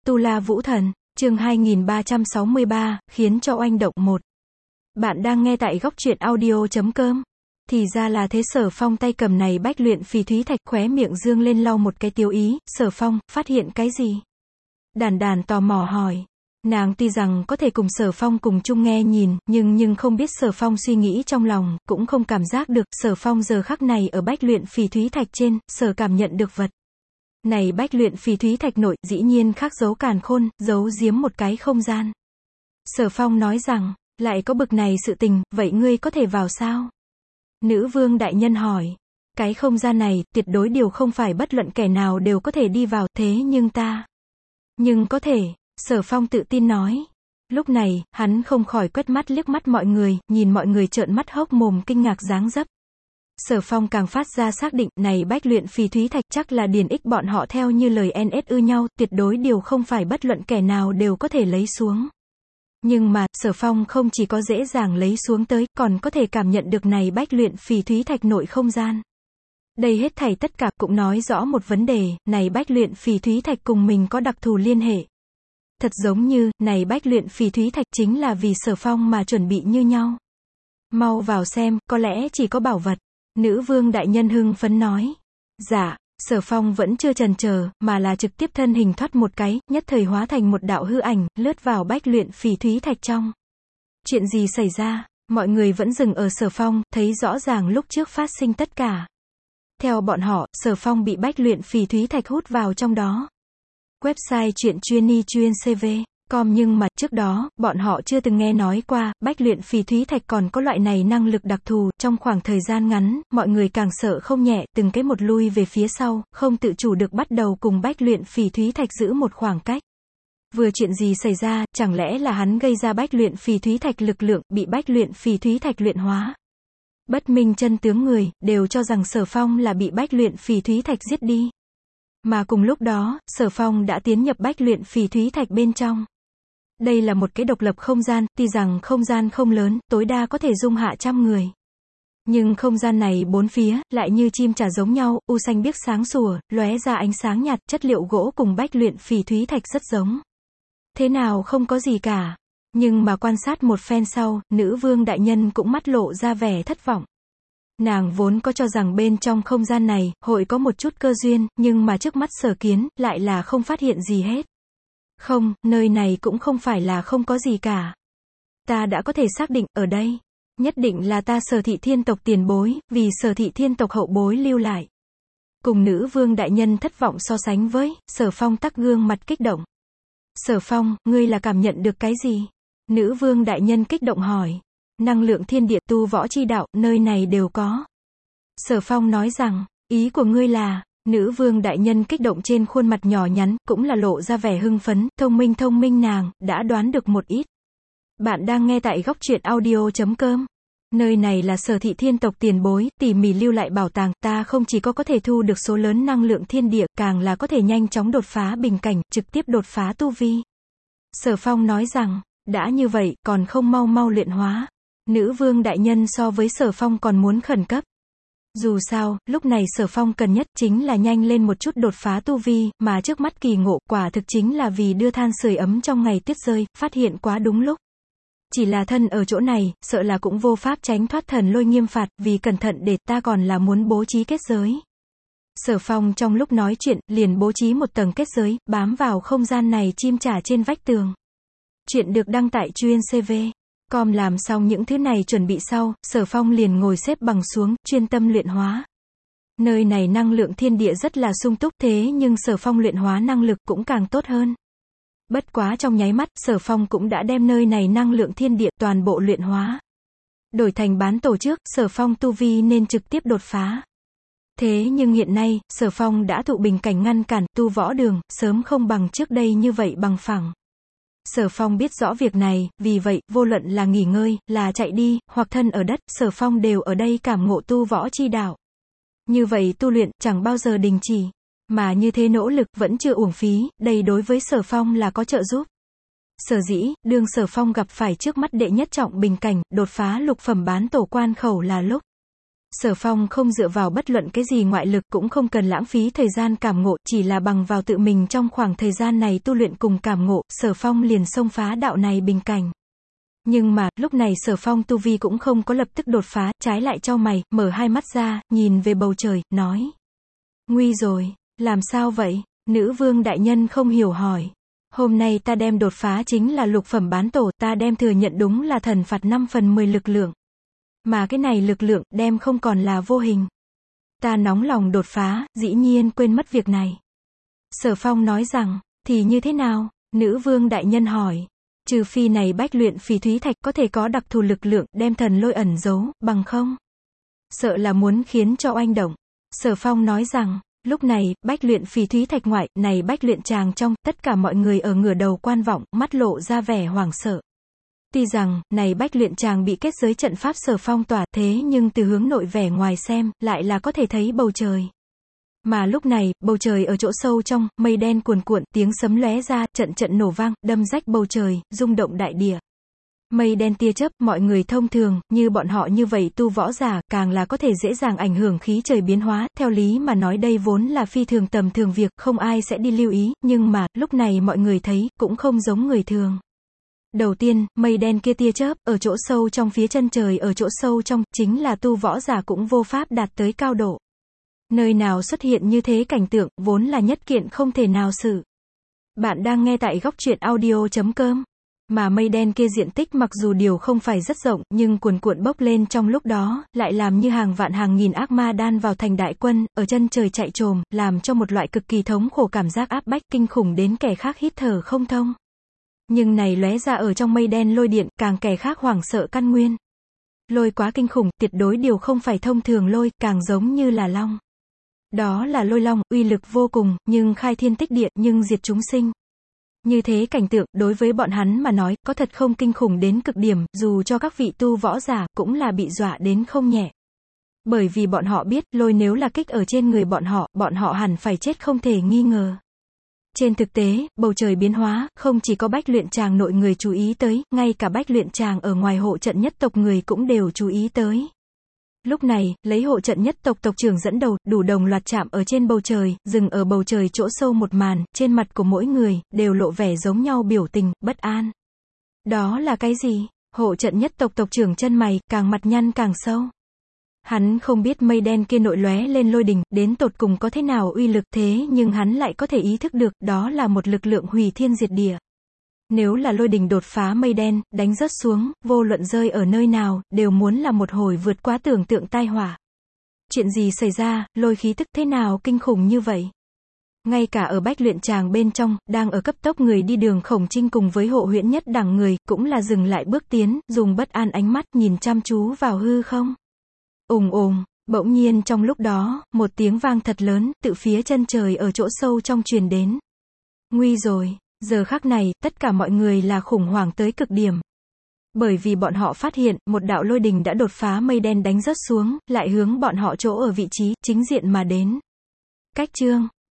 Tu La Vũ Thần, chương 2363, khiến cho oanh động một. Bạn đang nghe tại góc truyện audio.com. Thì ra là thế. Sở Phong tay cầm này bách luyện phỉ thúy thạch, khóe miệng dương lên lau một cái tiêu ý. Sở Phong, phát hiện cái gì? Đàn Đàn tò mò hỏi. Nàng tuy rằng có thể cùng Sở Phong cùng chung nghe nhìn, nhưng không biết Sở Phong suy nghĩ trong lòng, cũng không cảm giác được. Sở Phong giờ khắc này ở bách luyện phỉ thúy thạch trên, Sở cảm nhận được vật. Này bách luyện phỉ thúy thạch nội, dĩ nhiên khắc dấu càn khôn, giấu giếm một cái không gian. Sở Phong nói rằng, lại có bực này sự tình, vậy ngươi có thể vào sao? Nữ vương đại nhân hỏi. Cái không gian này, tuyệt đối điều không phải bất luận kẻ nào đều có thể đi vào, thế nhưng ta. Nhưng có thể, Sở Phong tự tin nói. Lúc này, hắn không khỏi quét mắt liếc mắt mọi người, nhìn mọi người trợn mắt hốc mồm kinh ngạc dáng dấp. Sở Phong càng phát ra xác định, này bách luyện phỉ thúy thạch chắc là điển ích bọn họ theo như lời NS ư nhau, tuyệt đối điều không phải bất luận kẻ nào đều có thể lấy xuống. Nhưng mà, Sở Phong không chỉ có dễ dàng lấy xuống tới, còn có thể cảm nhận được này bách luyện phỉ thúy thạch nội không gian. Đây hết thảy tất cả cũng nói rõ một vấn đề, này bách luyện phỉ thúy thạch cùng mình có đặc thù liên hệ. Thật giống như, này bách luyện phỉ thúy thạch chính là vì Sở Phong mà chuẩn bị như nhau. Mau vào xem, có lẽ chỉ có bảo vật. Nữ vương đại nhân hưng phấn nói. Dạ, Sở Phong vẫn chưa chần chờ, mà là trực tiếp thân hình thoát một cái, nhất thời hóa thành một đạo hư ảnh, lướt vào bách luyện phỉ thúy thạch trong. Chuyện gì xảy ra? Mọi người vẫn dừng ở Sở Phong, thấy rõ ràng lúc trước phát sinh tất cả. Theo bọn họ, Sở Phong bị bách luyện phỉ thúy thạch hút vào trong đó. Website truyện chuyên CV.com nhưng mà, trước đó, bọn họ chưa từng nghe nói qua, bách luyện phỉ thúy thạch còn có loại này năng lực đặc thù. Trong khoảng thời gian ngắn, mọi người càng sợ không nhẹ, từng cái một lui về phía sau, không tự chủ được bắt đầu cùng bách luyện phỉ thúy thạch giữ một khoảng cách. Vừa chuyện gì xảy ra, chẳng lẽ là hắn gây ra bách luyện phỉ thúy thạch lực lượng, bị bách luyện phỉ thúy thạch luyện hóa? Bất minh chân tướng người, đều cho rằng Sở Phong là bị bách luyện phỉ thúy thạch giết đi. Mà cùng lúc đó, Sở Phong đã tiến nhập bách luyện phỉ thúy thạch bên trong. Đây là một cái độc lập không gian, tuy rằng không gian không lớn, tối đa có thể dung hạ 100 người. Nhưng không gian này bốn phía, lại như chim chả giống nhau, u xanh biếc sáng sủa, lóe ra ánh sáng nhạt, chất liệu gỗ cùng bách luyện phỉ thúy thạch rất giống. Thế nào không có gì cả. Nhưng mà quan sát một phen sau, nữ vương đại nhân cũng mắt lộ ra vẻ thất vọng. Nàng vốn có cho rằng bên trong không gian này, hội có một chút cơ duyên, nhưng mà trước mắt Sở kiến, lại là không phát hiện gì hết. Không, nơi này cũng không phải là không có gì cả. Ta đã có thể xác định, ở đây, nhất định là ta Sở thị thiên tộc tiền bối, vì Sở thị thiên tộc hậu bối lưu lại. Cùng nữ vương đại nhân thất vọng so sánh với, Sở Phong tắc gương mặt kích động. Sở Phong, ngươi là cảm nhận được cái gì? Nữ vương đại nhân kích động hỏi. Năng lượng thiên địa, tu võ chi đạo, nơi này đều có. Sở Phong nói rằng, ý của ngươi là, nữ vương đại nhân kích động trên khuôn mặt nhỏ nhắn, cũng là lộ ra vẻ hưng phấn, thông minh nàng, đã đoán được một ít. Bạn đang nghe tại góc truyện audio.com. Nơi này là Sở thị thiên tộc tiền bối, tỉ mỉ lưu lại bảo tàng, ta không chỉ có thể thu được số lớn năng lượng thiên địa, càng là có thể nhanh chóng đột phá bình cảnh, trực tiếp đột phá tu vi. Sở Phong nói rằng, đã như vậy, còn không mau luyện hóa. Nữ vương đại nhân so với Sở Phong còn muốn khẩn cấp. Dù sao, lúc này Sở Phong cần nhất chính là nhanh lên một chút đột phá tu vi, mà trước mắt kỳ ngộ, quả thực chính là vì đưa than sưởi ấm trong ngày tuyết rơi, phát hiện quá đúng lúc. Chỉ là thân ở chỗ này, sợ là cũng vô pháp tránh thoát thần lôi nghiêm phạt, vì cẩn thận để ta còn là muốn bố trí kết giới. Sở Phong trong lúc nói chuyện, liền bố trí một tầng kết giới, bám vào không gian này chim trả trên vách tường. Chuyện được đăng tại chuyên CV.com. Làm xong những thứ này chuẩn bị sau, Sở Phong liền ngồi xếp bằng xuống, chuyên tâm luyện hóa. Nơi này năng lượng thiên địa rất là sung túc, thế nhưng Sở Phong luyện hóa năng lực cũng càng tốt hơn. Bất quá trong nháy mắt, Sở Phong cũng đã đem nơi này năng lượng thiên địa toàn bộ luyện hóa. Đổi thành bán tổ trước, Sở Phong tu vi nên trực tiếp đột phá. Thế nhưng hiện nay, Sở Phong đã thụ bình cảnh ngăn cản, tu võ đường, sớm không bằng trước đây như vậy bằng phẳng. Sở Phong biết rõ việc này, vì vậy, vô luận là nghỉ ngơi, là chạy đi, hoặc thân ở đất, Sở Phong đều ở đây cảm ngộ tu võ chi đạo. Như vậy tu luyện, chẳng bao giờ đình chỉ. Mà như thế nỗ lực, vẫn chưa uổng phí, đây đối với Sở Phong là có trợ giúp. Sở dĩ, đương Sở Phong gặp phải trước mắt đệ nhất trọng bình cảnh, đột phá lục phẩm bán tổ quan khẩu là lúc. Sở Phong không dựa vào bất luận cái gì ngoại lực, cũng không cần lãng phí thời gian cảm ngộ, chỉ là bằng vào tự mình trong khoảng thời gian này tu luyện cùng cảm ngộ, Sở Phong liền xông phá đạo này bình cảnh. Nhưng mà, lúc này Sở Phong tu vi cũng không có lập tức đột phá, trái lại chau mày, mở hai mắt ra, nhìn về bầu trời, nói. Nguy rồi, làm sao vậy? Nữ vương đại nhân không hiểu hỏi. Hôm nay ta đem đột phá chính là lục phẩm bán tổ, ta đem thừa nhận đúng là thần phạt 5/10 lực lượng. Mà cái này lực lượng, đem không còn là vô hình. Ta nóng lòng đột phá, dĩ nhiên quên mất việc này. Sở Phong nói rằng, thì như thế nào? Nữ vương đại nhân hỏi. Trừ phi này bách luyện phỉ thúy thạch có thể có đặc thù lực lượng, đem thần lôi ẩn giấu, bằng không? Sợ là muốn khiến cho oanh động. Sở Phong nói rằng, lúc này, bách luyện phỉ thúy thạch ngoại, này bách luyện tràng trong, tất cả mọi người ở ngửa đầu quan vọng, mắt lộ ra vẻ hoảng sợ. Tuy rằng, này bách luyện tràng bị kết giới trận pháp Sở Phong tỏa, thế nhưng từ hướng nội vẻ ngoài xem, lại là có thể thấy bầu trời. Mà lúc này, bầu trời ở chỗ sâu trong, mây đen cuồn cuộn, tiếng sấm lóe ra, trận trận nổ vang, đâm rách bầu trời, rung động đại địa. Mây đen tia chớp, mọi người thông thường, như bọn họ như vậy tu võ giả, càng là có thể dễ dàng ảnh hưởng khí trời biến hóa, theo lý mà nói đây vốn là phi thường tầm thường việc, không ai sẽ đi lưu ý, nhưng mà, lúc này mọi người thấy, cũng không giống người thường. Đầu tiên, mây đen kia tia chớp, ở chỗ sâu trong phía chân trời ở chỗ sâu trong, chính là tu võ giả cũng vô pháp đạt tới cao độ. Nơi nào xuất hiện như thế cảnh tượng, vốn là nhất kiện không thể nào xử. Bạn đang nghe tại góc truyện audio.com. Mà mây đen kia diện tích mặc dù điều không phải rất rộng, nhưng cuồn cuộn bốc lên trong lúc đó, lại làm như hàng vạn hàng nghìn ác ma đan vào thành đại quân, ở chân trời chạy trồm, làm cho một loại cực kỳ thống khổ cảm giác áp bách kinh khủng đến kẻ khác hít thở không thông. Nhưng này lóe ra ở trong mây đen lôi điện, càng kẻ khác hoảng sợ căn nguyên. Lôi quá kinh khủng, tuyệt đối điều không phải thông thường lôi, càng giống như là long. Đó là lôi long, uy lực vô cùng, nhưng khai thiên tích địa, nhưng diệt chúng sinh. Như thế cảnh tượng, đối với bọn hắn mà nói, có thật không kinh khủng đến cực điểm, dù cho các vị tu võ giả, cũng là bị dọa đến không nhẹ. Bởi vì bọn họ biết, lôi nếu là kích ở trên người bọn họ hẳn phải chết không thể nghi ngờ. Trên thực tế, bầu trời biến hóa, không chỉ có bách luyện tràng nội người chú ý tới, ngay cả bách luyện tràng ở ngoài hộ trận nhất tộc người cũng đều chú ý tới. Lúc này, lấy hộ trận nhất tộc tộc trưởng dẫn đầu, đủ đồng loạt chạm ở trên bầu trời, dừng ở bầu trời chỗ sâu một màn, trên mặt của mỗi người, đều lộ vẻ giống nhau biểu tình, bất an. Đó là cái gì? Hộ trận nhất tộc tộc trưởng chân mày, càng mặt nhăn càng sâu. Hắn không biết mây đen kia nội lóe lên lôi đình, đến tột cùng có thế nào uy lực, thế nhưng hắn lại có thể ý thức được, đó là một lực lượng hủy thiên diệt địa. Nếu là lôi đình đột phá mây đen, đánh rớt xuống, vô luận rơi ở nơi nào, đều muốn là một hồi vượt quá tưởng tượng tai họa. Chuyện gì xảy ra, lôi khí tức thế nào kinh khủng như vậy? Ngay cả ở bách luyện tràng bên trong, đang ở cấp tốc người đi đường Khổng Trinh cùng với hộ huyễn nhất đẳng người, cũng là dừng lại bước tiến, dùng bất an ánh mắt nhìn chăm chú vào hư không. Ùng ùng, bỗng nhiên trong lúc đó, một tiếng vang thật lớn, tự phía chân trời ở chỗ sâu trong truyền đến. Nguy rồi, giờ khắc này, tất cả mọi người là khủng hoảng tới cực điểm. Bởi vì bọn họ phát hiện, một đạo lôi đình đã đột phá mây đen đánh rớt xuống, lại hướng bọn họ chỗ ở vị trí, chính diện mà đến. Cách chương.